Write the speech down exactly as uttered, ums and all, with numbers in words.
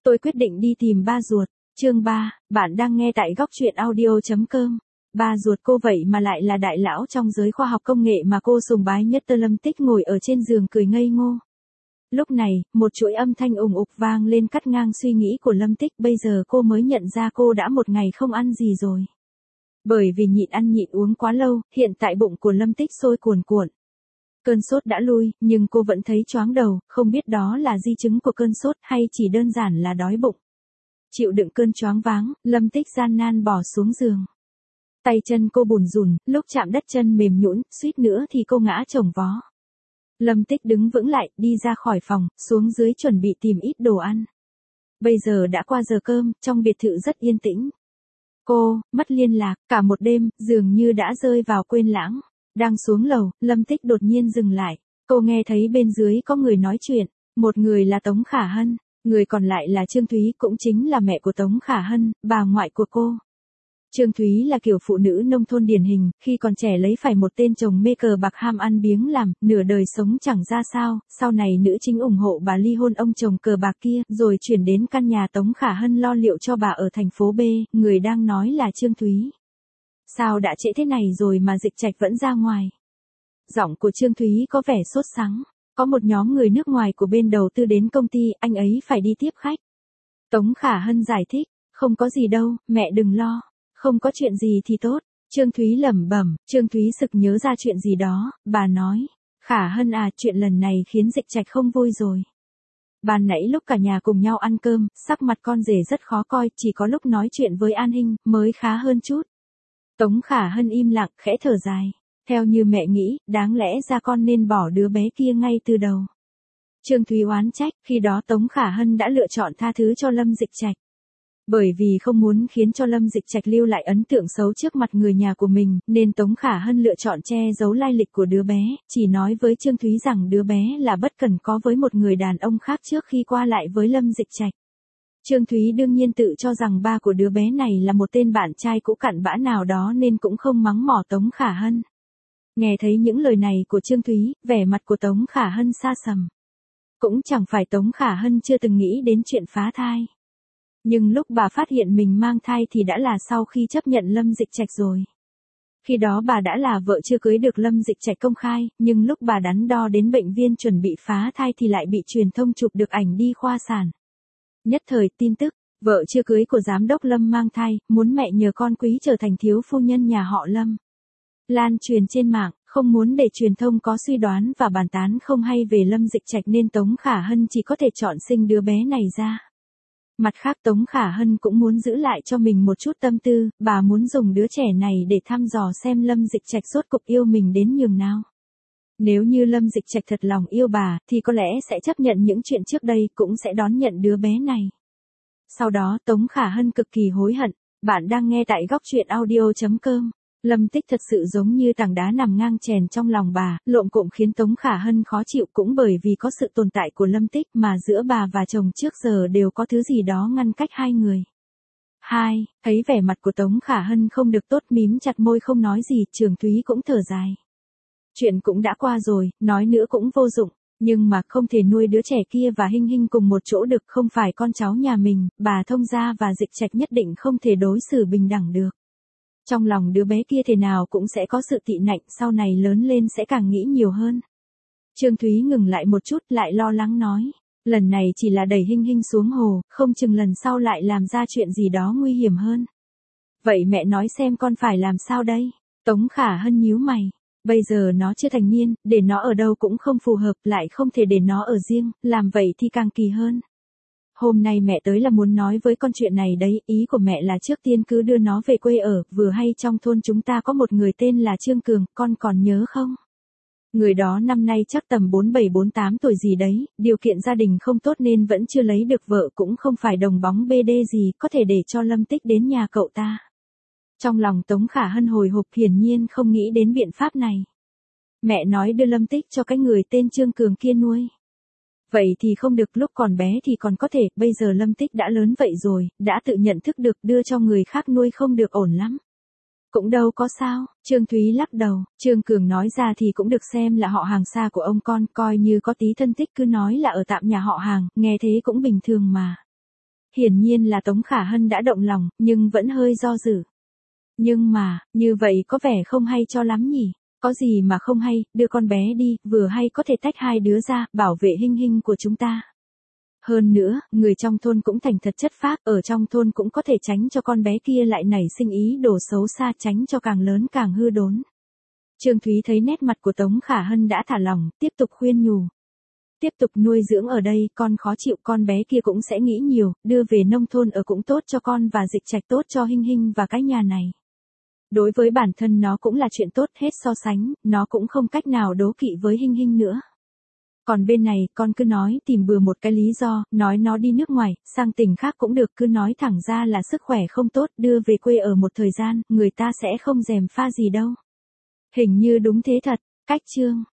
Tôi quyết định đi tìm ba ruột. Chương ba, bạn đang nghe tại góc truyện audio chấm com. Ba ruột cô vậy mà lại là đại lão trong giới khoa học công nghệ mà cô sùng bái nhất. Lâm Tích ngồi ở trên giường cười ngây ngô. Lúc này, một chuỗi âm thanh ùng ục vang lên cắt ngang suy nghĩ của Lâm Tích. Bây giờ cô mới nhận ra cô đã một ngày không ăn gì rồi. Bởi vì nhịn ăn nhịn uống quá lâu, hiện tại bụng của Lâm Tích sôi cuồn cuộn. Cơn sốt đã lui, nhưng cô vẫn thấy choáng đầu, không biết đó là di chứng của cơn sốt hay chỉ đơn giản là đói bụng. Chịu đựng cơn choáng váng, Lâm Tích gian nan bỏ xuống giường. Tay chân cô bùn rùn, lúc chạm đất chân mềm nhũn, suýt nữa thì cô ngã chồng vó. Lâm Tích đứng vững lại, đi ra khỏi phòng, xuống dưới chuẩn bị tìm ít đồ ăn. Bây giờ đã qua giờ cơm, trong biệt thự rất yên tĩnh. Cô, mất liên lạc, cả một đêm, dường như đã rơi vào quên lãng. Đang xuống lầu, Lâm Tích đột nhiên dừng lại. Cô nghe thấy bên dưới có người nói chuyện. Một người là Tống Khả Hân, người còn lại là Trương Thúy, cũng chính là mẹ của Tống Khả Hân, bà ngoại của cô. Trương Thúy là kiểu phụ nữ nông thôn điển hình, khi còn trẻ lấy phải một tên chồng mê cờ bạc ham ăn biếng làm, nửa đời sống chẳng ra sao, sau này nữ chính ủng hộ bà ly hôn ông chồng cờ bạc kia, rồi chuyển đến căn nhà Tống Khả Hân lo liệu cho bà ở thành phố B, người đang nói là Trương Thúy. Sao đã trễ thế này rồi mà Dịch Trạch vẫn ra ngoài? Giọng của Trương Thúy có vẻ sốt sắng. Có một nhóm người nước ngoài của bên đầu tư đến công ty, anh ấy phải đi tiếp khách. Tống Khả Hân giải thích, không có gì đâu, mẹ đừng lo, không có chuyện gì thì tốt. Trương Thúy lẩm bẩm, Trương Thúy sực nhớ ra chuyện gì đó, bà nói, Khả Hân à, chuyện lần này khiến Dịch Trạch không vui rồi. Ban nãy lúc cả nhà cùng nhau ăn cơm, sắc mặt con rể rất khó coi, chỉ có lúc nói chuyện với An Hinh mới khá hơn chút. Tống Khả Hân im lặng, khẽ thở dài. Theo như mẹ nghĩ, đáng lẽ ra con nên bỏ đứa bé kia ngay từ đầu. Trương Thúy oán trách, khi đó Tống Khả Hân đã lựa chọn tha thứ cho Lâm Dịch Trạch. Bởi vì không muốn khiến cho Lâm Dịch Trạch lưu lại ấn tượng xấu trước mặt người nhà của mình, nên Tống Khả Hân lựa chọn che giấu lai lịch của đứa bé, chỉ nói với Trương Thúy rằng đứa bé là bất cần có với một người đàn ông khác trước khi qua lại với Lâm Dịch Trạch. Trương Thúy đương nhiên tự cho rằng ba của đứa bé này là một tên bạn trai cũ cặn bã nào đó nên cũng không mắng mỏ Tống Khả Hân. Nghe thấy những lời này của Trương Thúy, vẻ mặt của Tống Khả Hân xa sầm. Cũng chẳng phải Tống Khả Hân chưa từng nghĩ đến chuyện phá thai. Nhưng lúc bà phát hiện mình mang thai thì đã là sau khi chấp nhận Lâm Dịch Trạch rồi. Khi đó bà đã là vợ chưa cưới được Lâm Dịch Trạch công khai, nhưng lúc bà đắn đo đến bệnh viên chuẩn bị phá thai thì lại bị truyền thông chụp được ảnh đi khoa sản. Nhất thời tin tức, vợ chưa cưới của giám đốc Lâm mang thai, muốn mẹ nhờ con quý trở thành thiếu phu nhân nhà họ Lâm. Lan truyền trên mạng, không muốn để truyền thông có suy đoán và bàn tán không hay về Lâm Dịch Trạch nên Tống Khả Hân chỉ có thể chọn sinh đứa bé này ra. Mặt khác Tống Khả Hân cũng muốn giữ lại cho mình một chút tâm tư, bà muốn dùng đứa trẻ này để thăm dò xem Lâm Dịch Trạch rốt cục yêu mình đến nhường nào. Nếu như Lâm Dịch Trạch thật lòng yêu bà, thì có lẽ sẽ chấp nhận những chuyện trước đây, cũng sẽ đón nhận đứa bé này. Sau đó Tống Khả Hân cực kỳ hối hận. Bạn đang nghe tại góc truyện audio chấm com. Lâm Tích thật sự giống như tảng đá nằm ngang chèn trong lòng bà, lộn cộm khiến Tống Khả Hân khó chịu cũng bởi vì có sự tồn tại của Lâm Tích mà giữa bà và chồng trước giờ đều có thứ gì đó ngăn cách hai người. Hai, thấy vẻ mặt của Tống Khả Hân không được tốt, mím chặt môi không nói gì, Trương Thúy cũng thở dài. Chuyện cũng đã qua rồi, nói nữa cũng vô dụng, nhưng mà không thể nuôi đứa trẻ kia và Hinh Hinh cùng một chỗ được, không phải con cháu nhà mình, bà Thông gia và Dịch Trạch nhất định không thể đối xử bình đẳng được. Trong lòng đứa bé kia thế nào cũng sẽ có sự tị nạnh, sau này lớn lên sẽ càng nghĩ nhiều hơn. Trương Thúy ngừng lại một chút, lại lo lắng nói, lần này chỉ là đẩy Hinh Hinh xuống hồ, không chừng lần sau lại làm ra chuyện gì đó nguy hiểm hơn. Vậy mẹ nói xem con phải làm sao đây? Tống Khả Hân nhíu mày. Bây giờ nó chưa thành niên, để nó ở đâu cũng không phù hợp, lại không thể để nó ở riêng, làm vậy thì càng kỳ hơn. Hôm nay mẹ tới là muốn nói với con chuyện này đấy, ý của mẹ là trước tiên cứ đưa nó về quê ở, vừa hay trong thôn chúng ta có một người tên là Trương Cường, con còn nhớ không? Người đó năm nay chắc tầm bốn bảy bốn tám tuổi gì đấy, điều kiện gia đình không tốt nên vẫn chưa lấy được vợ, cũng không phải đồng bóng bê đê gì, có thể để cho Lâm Tích đến nhà cậu ta. Trong lòng Tống Khả Hân hồi hộp, hiển nhiên không nghĩ đến biện pháp này. Mẹ nói đưa Lâm Tích cho cái người tên Trương Cường kia nuôi. Vậy thì không được, lúc còn bé thì còn có thể, bây giờ Lâm Tích đã lớn vậy rồi, đã tự nhận thức được đưa cho người khác nuôi không được ổn lắm. Cũng đâu có sao, Trương Thúy lắc đầu, Trương Cường nói ra thì cũng được xem là họ hàng xa của ông con, coi như có tí thân thích cứ nói là ở tạm nhà họ hàng, nghe thế cũng bình thường mà. Hiển nhiên là Tống Khả Hân đã động lòng, nhưng vẫn hơi do dự. Nhưng mà, như vậy có vẻ không hay cho lắm nhỉ? Có gì mà không hay, đưa con bé đi, vừa hay có thể tách hai đứa ra, bảo vệ Hinh Hinh của chúng ta. Hơn nữa, người trong thôn cũng thành thật chất phác, ở trong thôn cũng có thể tránh cho con bé kia lại nảy sinh ý đồ xấu xa, tránh cho càng lớn càng hư đốn. Trương Thúy thấy nét mặt của Tống Khả Hân đã thả lỏng, tiếp tục khuyên nhủ. Tiếp tục nuôi dưỡng ở đây, con khó chịu, con bé kia cũng sẽ nghĩ nhiều, đưa về nông thôn ở cũng tốt cho con và Dịch Trạch, tốt cho Hinh Hinh và cái nhà này. Đối với bản thân nó cũng là chuyện tốt, hết so sánh, nó cũng không cách nào đố kỵ với Hinh Hinh nữa. Còn bên này, con cứ nói tìm bừa một cái lý do, nói nó đi nước ngoài, sang tỉnh khác cũng được, cứ nói thẳng ra là sức khỏe không tốt, đưa về quê ở một thời gian, người ta sẽ không gièm pha gì đâu. Hình như đúng thế thật, cách chương.